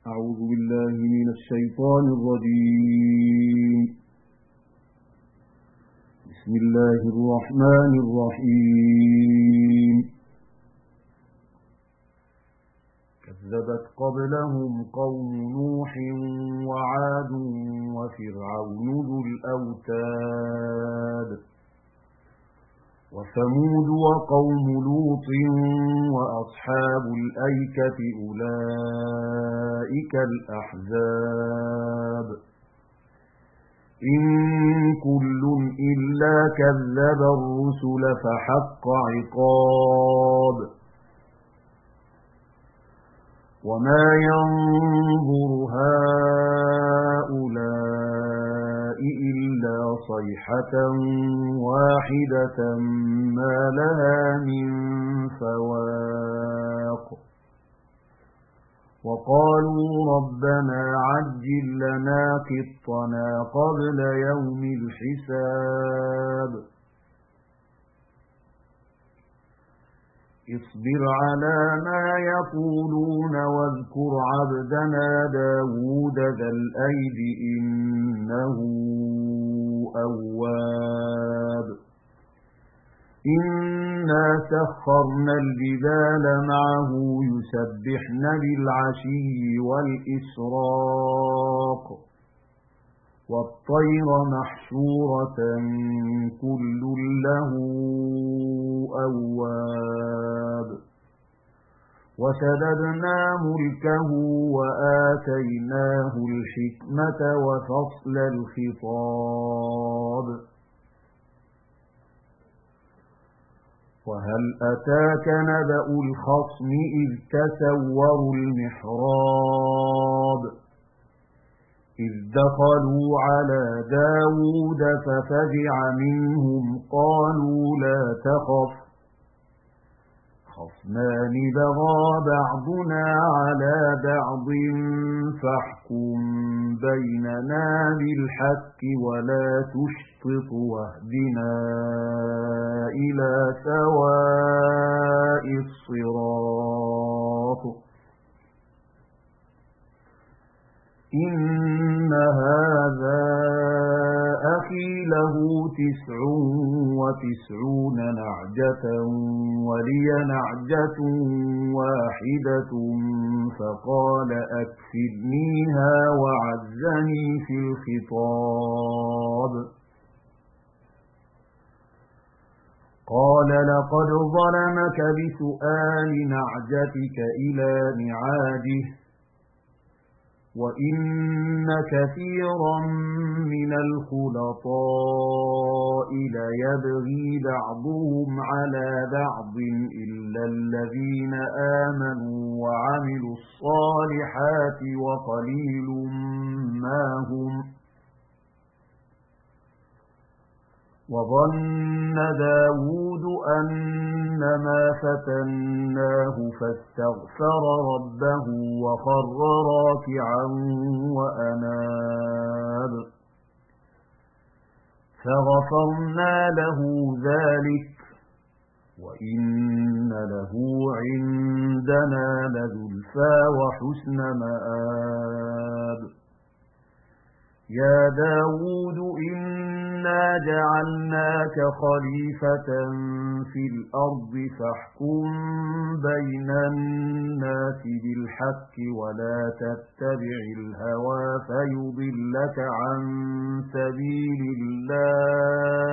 أعوذ بالله من الشيطان الرجيم. بسم الله الرحمن الرحيم. كذبت قبلهم قوم نوح وعاد وفرعون ذو الأوتاد وثمود وقوم لوط وأصحاب الأيكة أولئك الأحزاب إن كل إلا كذب الرسل فحق عقاب وما ينظر هؤلاء إلا صيحة واحدة ما لها من فواق وقالوا ربنا عجل لنا قطنا قبل يوم الحساب اصبر على ما يقولون واذكر عبدنا داود ذا الأيد إنه أواب إنا سخرنا الجبال معه يسبحن بالعشي والإشراق والطير محشورة كل له أواب وشددنا ملكه وآتيناه الحكمة وفصل الخطاب وهل أتاك نبأ الخصم إذ تسوروا المحراب إذ دخلوا على داود ففزع منهم قالوا لا تخف خصمان بغى بعضنا على بعض فاحكم بيننا بالحق ولا تشطط واهدنا إلى سواء الصراط إن هذا أخي له 99 نعجة ولي نعجة واحدة فقال أكفلنيها وعزني في الخطاب قال لقد ظلمك بسؤال نعجتك إلى نعاجه وإن كثيرا من الخلطاء ليبغي بعضهم على بعض إلا الذين آمنوا وعملوا الصالحات وقليل ما هم وظن داود أنما فتناه فاستغفر ربه وخر راكعا وأناب فغفرنا له ذلك وإن له عندنا لزلفى وحسن مآب يا داود إنا جعلناك خليفة في الأرض فاحكم بين الناس بالحق ولا تتبع الهوى فيضلك عن سبيل الله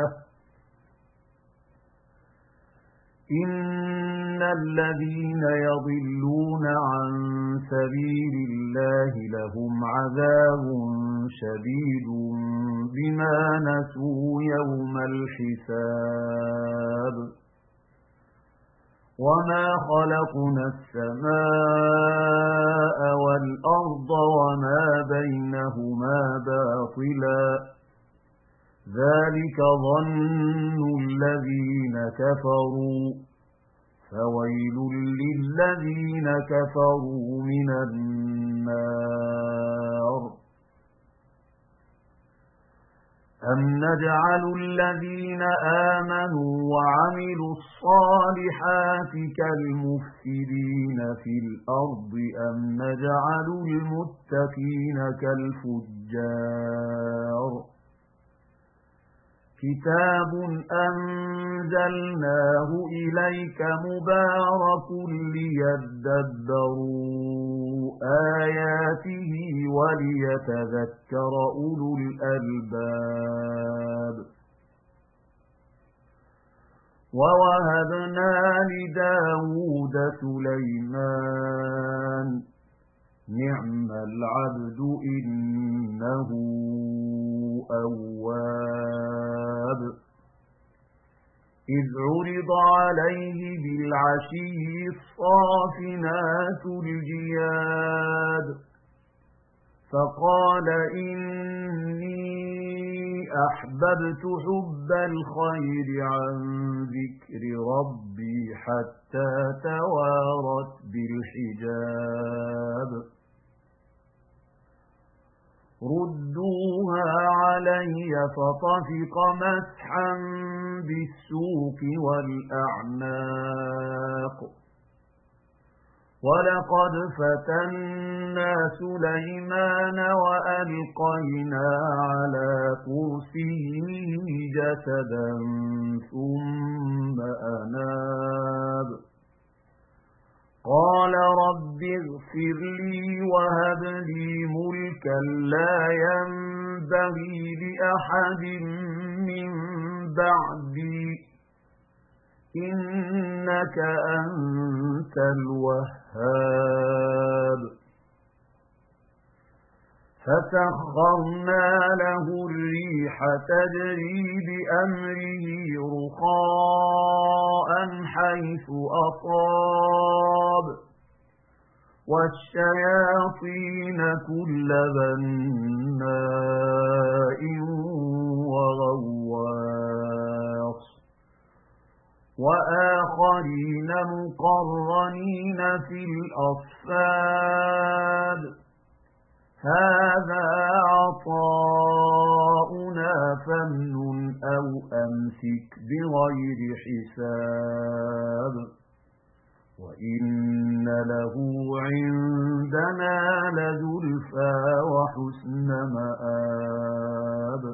إن الذين يضلون عن سبيل الله لهم عذاب شديد بما نسوا يوم الحساب وما خلقنا السماء والأرض وما بينهما باطلا ذلك ظن الذين كفروا فويل للذين كفروا من النار أَمْ نَجْعَلُ الَّذِينَ آمَنُوا وَعَمِلُوا الصَّالِحَاتِ كَالْمُفْسِدِينَ فِي الْأَرْضِ أَمْ نَجْعَلُ الْمُتَّقِينَ كَالْفُجَّارِ كِتَابٌ أَنزَلْنَاهُ إِلَيْكَ مُبَارَكٌ لِيَدَّبَّرُوا آيَاتِهِ وَلِيَتَذَكَّرَ أُولُو الْأَلْبَابِ وَوَهَبْنَا لِدَاوُودَ سُلَيْمَانَ نِعْمَ الْعَبْدُ إِنَّهُ أَوَّابٌ إِذْ عُرِضَ عَلَيْهِ بِالْعَشِيِّ الصَّافِنَاتُ الْجِيَادُ فَقَالَ إِنِّي أَحْبَبْتُ حُبَّ الْخَيْرِ عَنْ ذِكْرِ رَبِّي حَتَّى تَوَارَتْ بِالْحِجَابِ رُدُّوهَا عَلَيَّ فَطَفِقَ مَسْحًا بِالسُّوقِ وَالْأَعْنَاقِ وَلَقَدْ فَتَنَّا سُلَيْمَانَ وَأَلْقَيْنَا عَلَى كُرْسِيِّهِ جَسَدًا ثُمَّ أَنَابَ قَالَ رَبِّ اغْفِرْ لِي وَهَبْ لِي مُلْكًا لَّا يَنبَغِي لِأَحَدٍ مِّن بَعْدِي إِنَّكَ أَنتَ الْوَهَّابُ فَسَخَّرْنَا لَهُ الرِّيحَ تَجْرِي بِأَمْرِهِ رُخَاءً حَيْثُ أَصَابَ وَالشَّيَاطِينَ كُلَّ بَنَّاءٍ وَغَوَّاصٍ وَآخَرِينَ مُقَرَّنِينَ فِي الْأَصْفَادِ هَذَا عَطَاؤُنَا فَامْنُنْ أَوْ أَمْسِكْ بِغَيْرِ حِسَابٍ وَإِنَّ لَهُ عِندَنَا لَزُلْفَىٰ وَحُسْنَ مَآبٍ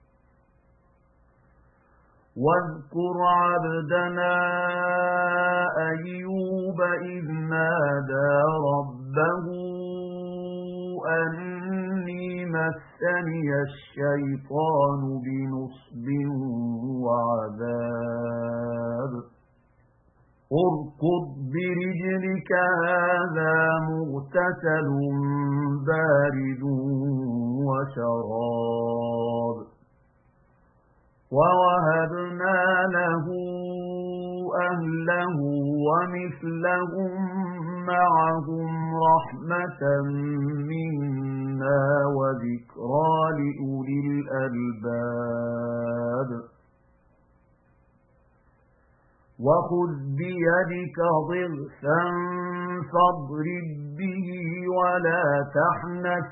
وَاذْكُرْ عَبْدَنَا أَيُّوبَ إِذْ نَادَىٰ رَبَّهُ أَنِّي مَسَّنِيَ الشَّيْطَانُ بِنُصْبٍ وَعَذَابٍ ارْكُضْ بِرِجْلِكَ هَٰذَا مُغْتَسَلٌ بَارِدٌ وَشَرَابٌ وَوَهَبْنَا لَهُ أَهْلَهُ وَمِثْلَهُم مَّعَهُمْ رَحْمَةً مِّنَّا وَذِكْرَىٰ لِأُولِي الْأَلْبَابِ وَخُذْ بِيَدِكَ ضِغْثًا فَاضْرِب بِّهِ وَلَا تَحْنَثْ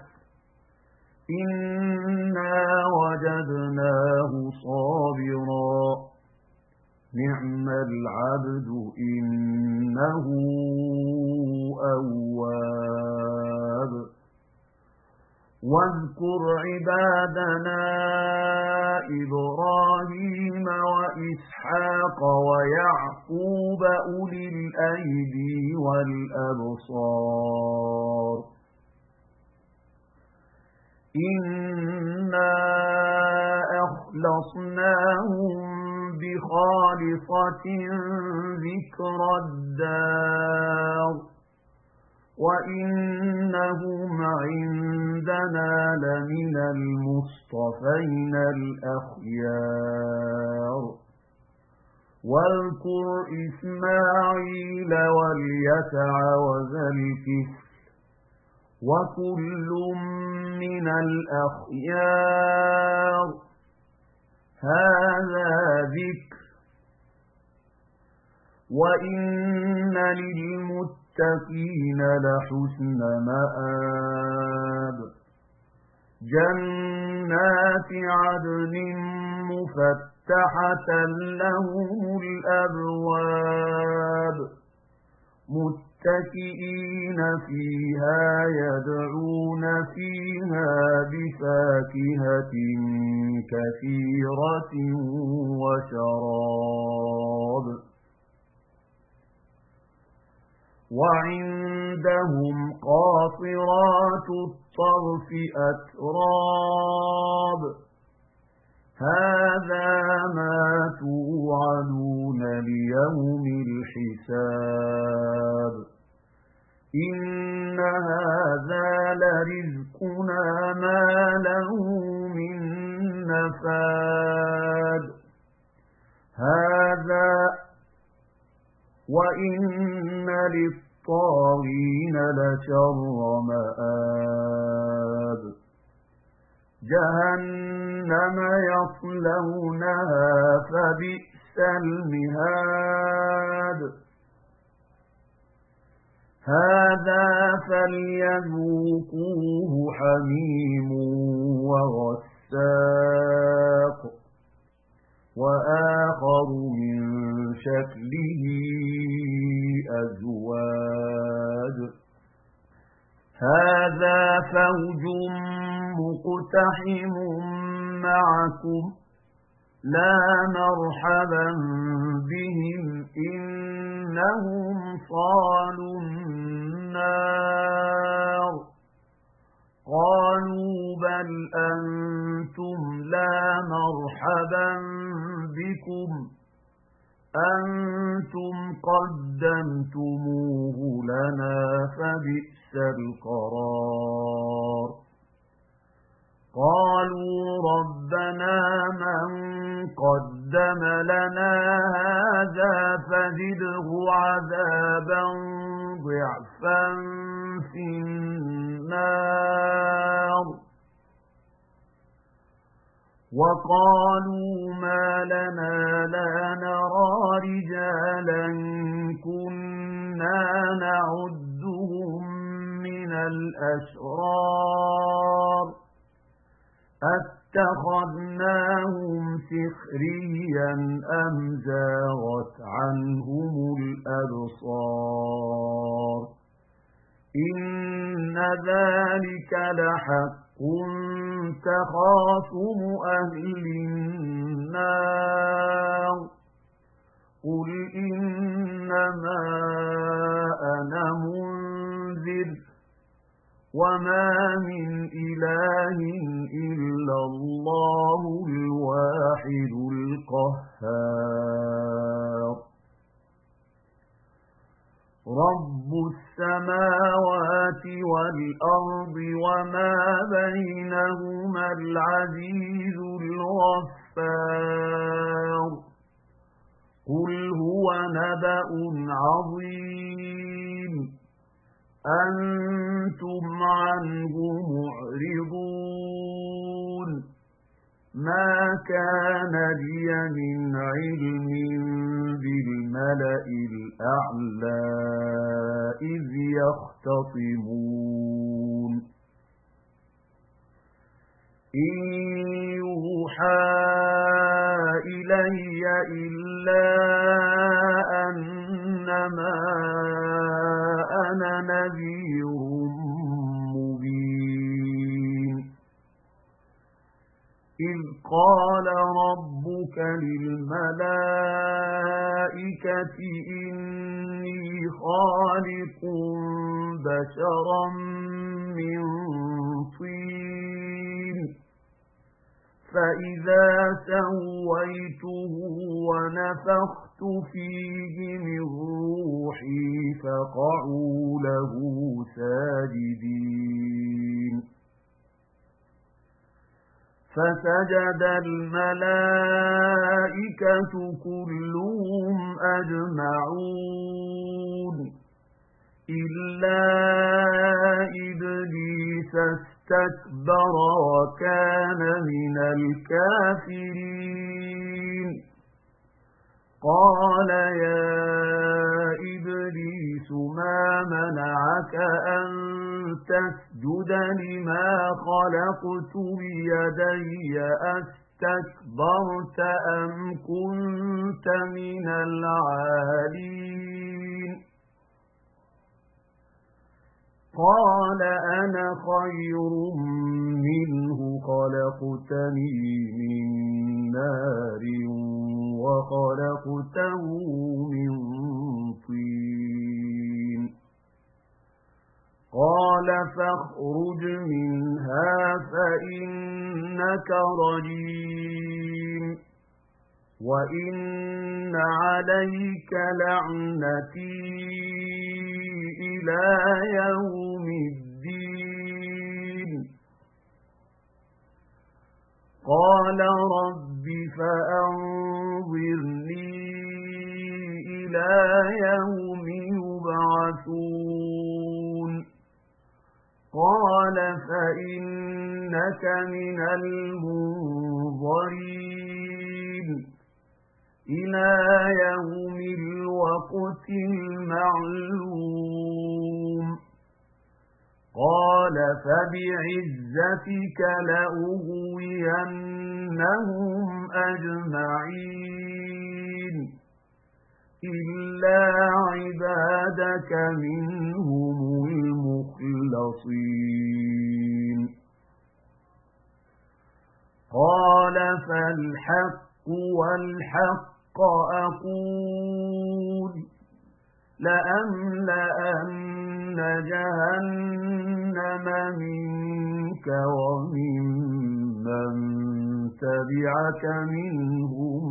إِنَّا وَجَدْنَاهُ صَابِرًا نِعْمَ الْعَبْدُ إِنَّهُ أَوَّابٌ وَاذْكُرْ عِبَادَنَا إِبْرَاهِيمَ وَإِسْحَاقَ وَيَعْقُوبَ أُولِي الْأَيْدِي وَالْأَبْصَارِ إِنَّا أَخْلَصْنَاهُم بِخَالِصَةٍ ذِكْرَى الدَّارِ وَإِنَّهُمْ عِندَنَا لَمِنَ الْمُصْطَفَيْنَ الْأَخْيَارِ واذكر إسماعيل واليسع وذا الكفل وكل من الأخيار هذا ذكر وإن للمتقين لحسن مآب. جنات عدن مفتحة لهم الأبواب متكئين فيها يدعون فيها بفاكهة كثيرة وشراب وعندهم قاصرات الطرف أتراب هذا ما توعدون ليوم الحساب إن هذا لرزقنا ما له من نفاد هذا وإن للطاغين لشر مآب جهنم يصلونها فبئس المهاد هذا فليذوقوه حميم وغساق وآخر من شكله أزواج هذا فوج مقتحم معكم لا مرحبا بهم إنهم صالوا النار قالوا بل أنتم لا مرحبا بكم أنتم قدمتموه لنا فبئس القرار قالوا ربنا من قدم لنا هذا فزده عذابا ضعفا في النار وقالوا ما لنا لا نرى رجالا كنا نعدهم من الأشرار أتخذناهم سخريا أم زاغت عنهم الأبصار إن ذلك لحق تخاصم أهل النار قل إنما أنا منذر وما من إله إلا الله الواحد القهار رب السماوات والأرض وما بينهما العزيز الغفار قل هو نبأ عظيم أنتم عنه معرضون ما كان لي من علم بالملأ الأعلى إذ يختصمون إن يوحى إلي إلا أنما أنا نذير مبين إذ قال ربك للملائكة إني خالق بشرا من طين فإذا سويته ونفخت فيه من روحي فقعوا له ساجدين فسجد الملائكة كلهم أجمعون إلا إبليس استكبر وكان من الكافرين قال يا إبليس ما منعك أن تسجد لما خلقت بيدي أستكبرت أم كنت من العالين قال أنا خير منه خلقتني من نار وخلقته من طين قال فاخرج منها فإنك رجيم وإن عليك لعنتي إلى يوم الدين قال رب فأنظرني إلى يوم يبعثون قال فإنك من المنظرين إلى يوم الوقت المعلوم قال فبعزتك لأغوينهم أجمعين إلا عبادك منهم المخلصين قال فالحق والحق أقول لأملأن جهنم منك وممن تبعك منهم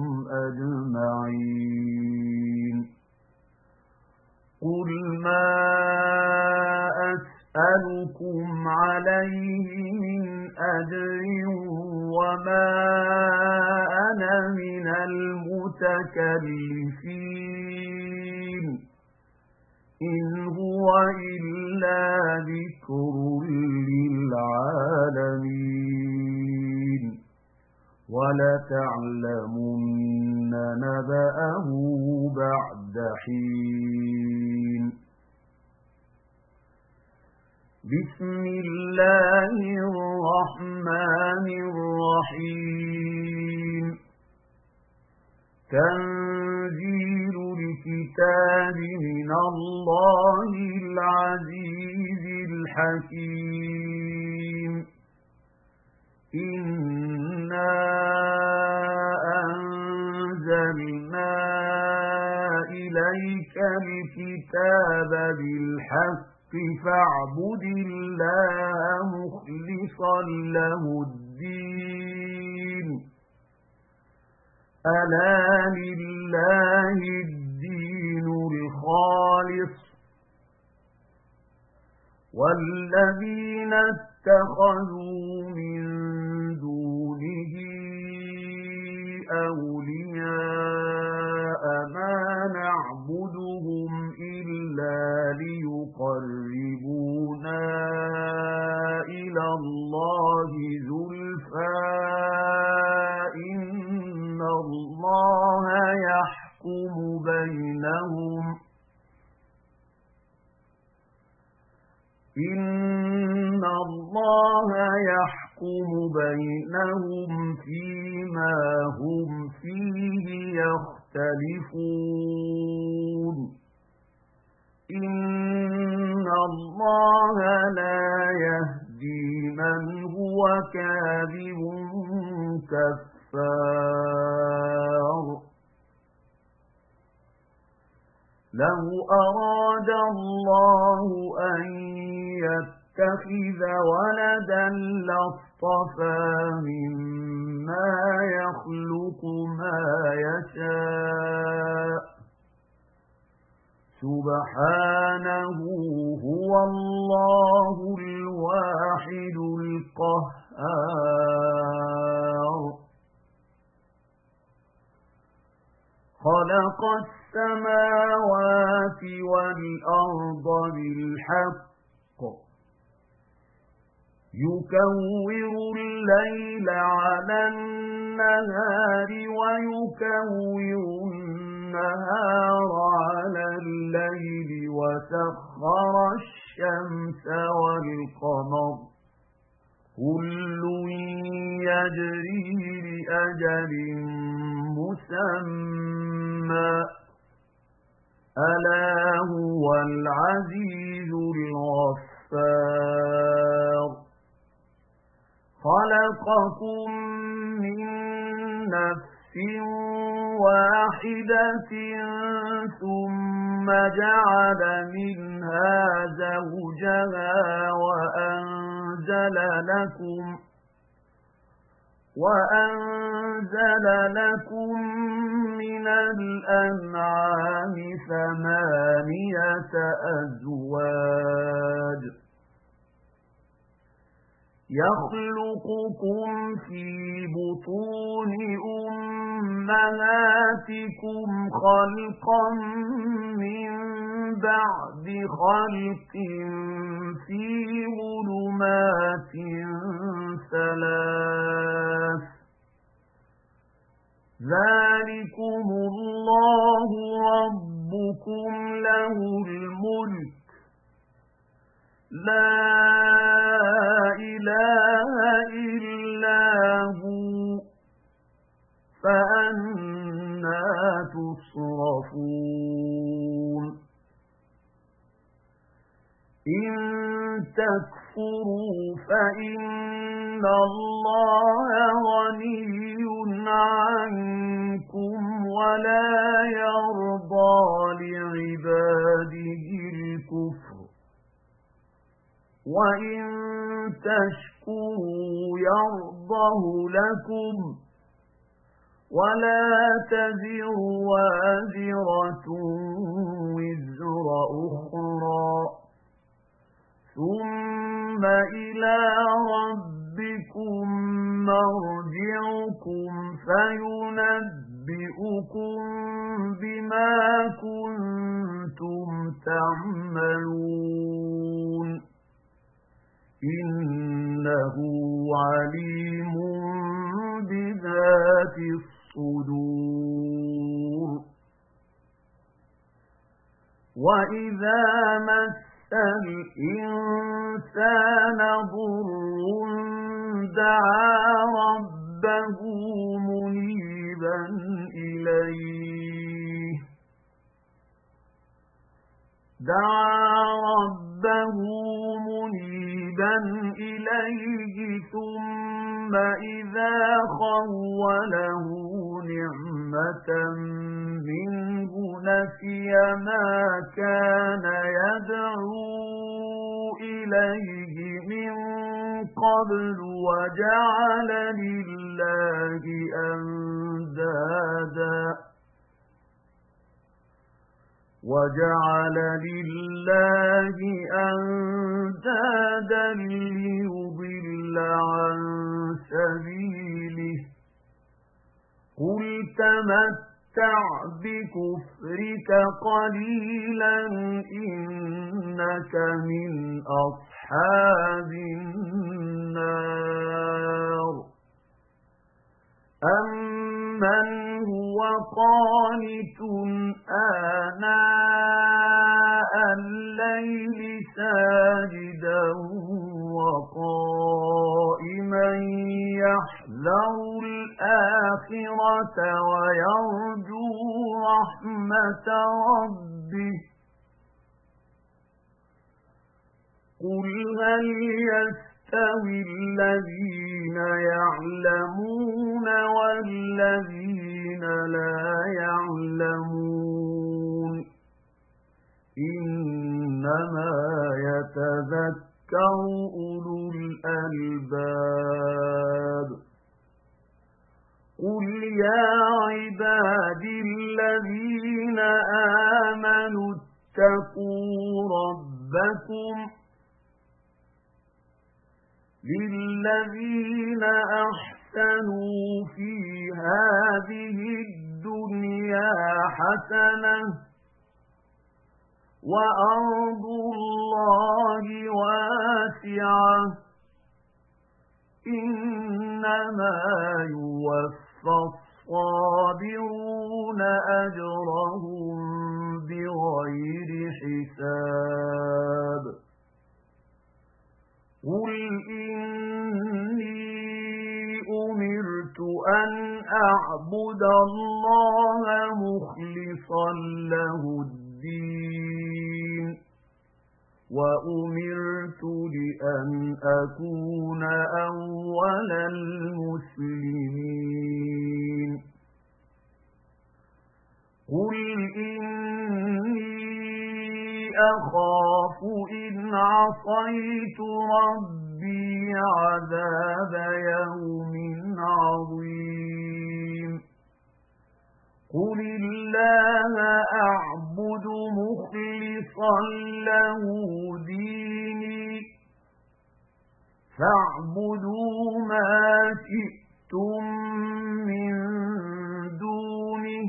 أجمعين قل ما أسألكم عليه من أجر وما أنا من المتكلفين إن هو إلا ذكر للعالمين ولتعلمن نبأه بعد حين بسم الله الرحمن الرحيم تنزيل الكتاب من الله العزيز الحكيم إنا أنزلنا إليك الكتاب بالحق فاعبد الله مخلصا له الدين ألا لله الدين الخالص والذين اتخذوا من دونه أولياء ما نعبدهم إلا ليقربونا إلى الله زلفى إن الله يحكم بينهم فيما هم فيه يختلفون إن الله لا يهدي من هو كاذب كفار لو أراد الله أن يتخذ ولدا لاصطفى مما يخلق ما يشاء سبحانه هو الله الواحد القهار خلق السماوات والأرض بالحق يكور الليل على النهار ويكور النهار على الليل وسخر الشمس والقمر كل يجري لأجل مسمى ألا هو العزيز الغفار خلقكم من نفس واحدة ثم جعل منها زوجها وأنزل لكم من الأنعام 8 أزواج يخلقكم في بطون أمهاتكم خلقا من بعد خلق في ظلمات 3 ذلكم الله ربكم له الملك لا إله إلا هو فأنى تصرفون إن تكفروا فإن الله غني عنكم ولا يرضى لعباده الكفر وإن تشكروا يرضه لكم ولا تزر وازرة وزر أخرى ثم إلى ربكم مرجعكم فينبئكم بما كنتم تعملون إنه عليم بذات الصدور وإذا مس الإنسان ضر دعا ربه منيبا إليه ثم إذا خوله نعمة منه نسي ما كان يدعو إليه من قبل وجعل لله أندادا ليضل عن سبيله قل تمتع بكفرك قليلا إنك من أصحاب النار أمن هو قانت آناء الليل ساجدا وقائما يحذر الآخرة ويرجو رحمة ربه قل هل يستوي الذين يعلمون والذين لا يعلمون إنما يتذكر أولو الألباب قل يا عبادي الذين آمنوا اتقوا ربكم للذين أحسنوا في هذه الدنيا حسنة وأرض الله واسعة إنما يوفى الصابرون أجرهم بغير حساب قل إني أمرت أن أعبد الله مخلصا له الدين وأمرت لأن أكون أول المسلمين قل إني أخاف إن عصيت ربي عذاب يوم عظيم قل الله أعبد مخلصا له ديني فاعبدوا ما شئتم من دونه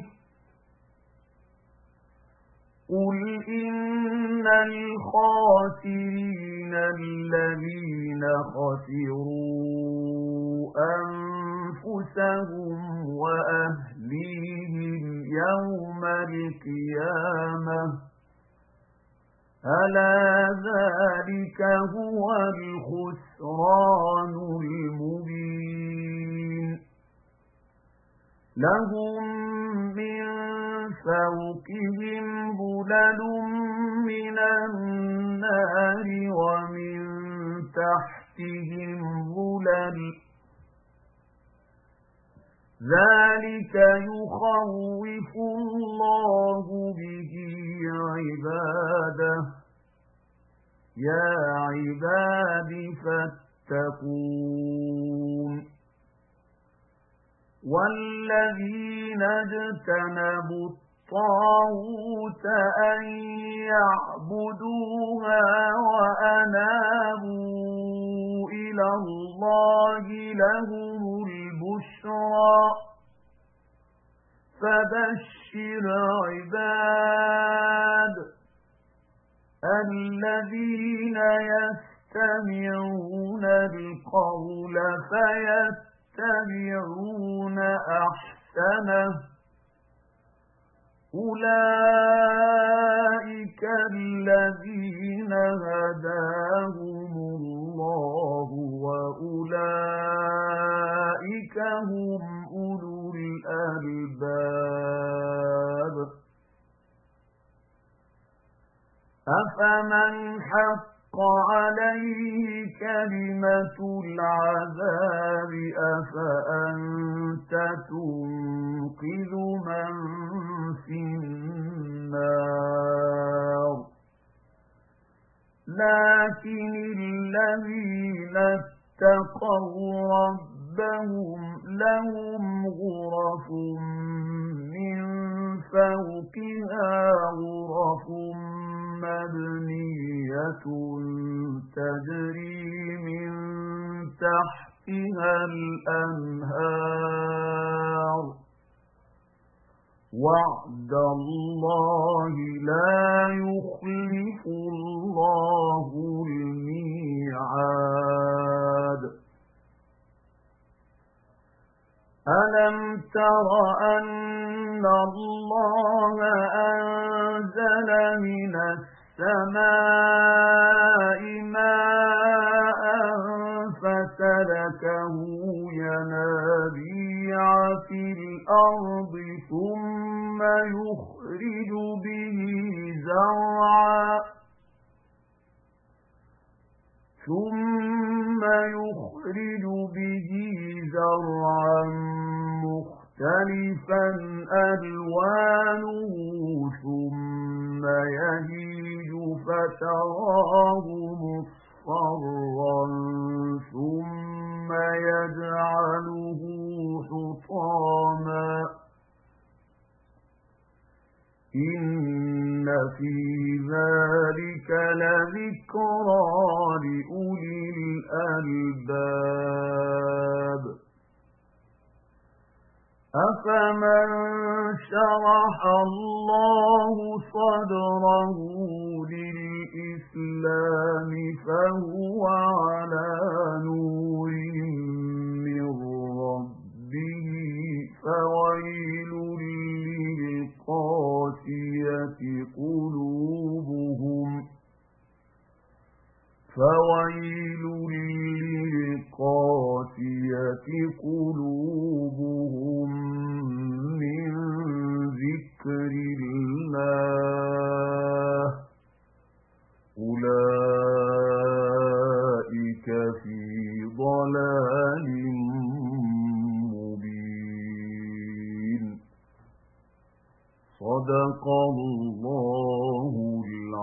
قل إن الخاسرين الذين خسروا أنفسهم وأهليهم يوم القيامة ألا ذلك هو الخسران المبين لهم من فوقهم ظلل من النار ومن تحتهم ظلل ذلك يخوف الله به عباده يا عباد فاتقون والذين اجتنبوا الطاغوت أن يعبدوها وأنابوا إلى الله لهم البشرى فبشر عباد الذين يستمعون القول فيتبعون أحسنه أولئك الذين هداهم الله وأولئك هم أولو الألباب أفمن حق عليه كلمة العذاب أفأنت تنقذ من في النار لكن الذين اتقوا ربهم لهم غرف من فوقها غرف مبنية تجري من تحتها الأنهار وعد الله لا يخلف الله الميعاد ألم تر أن الله أنزل من السماء ماء فسلكه ينابيع في الأرض ثم يخرج به زرعا مختلفا ألوانه ثم يهيج فتراه مصفرا ثم يجعله حطاما إن في ذلك لذكرى لأولي الألباب أفمن شرح الله صدره للإسلام فهو على نور من ربه فويل للقاسية قلوبهم قلوبهم من ذكر الله أولئك في ضلال مبين. صدق الله العظيم.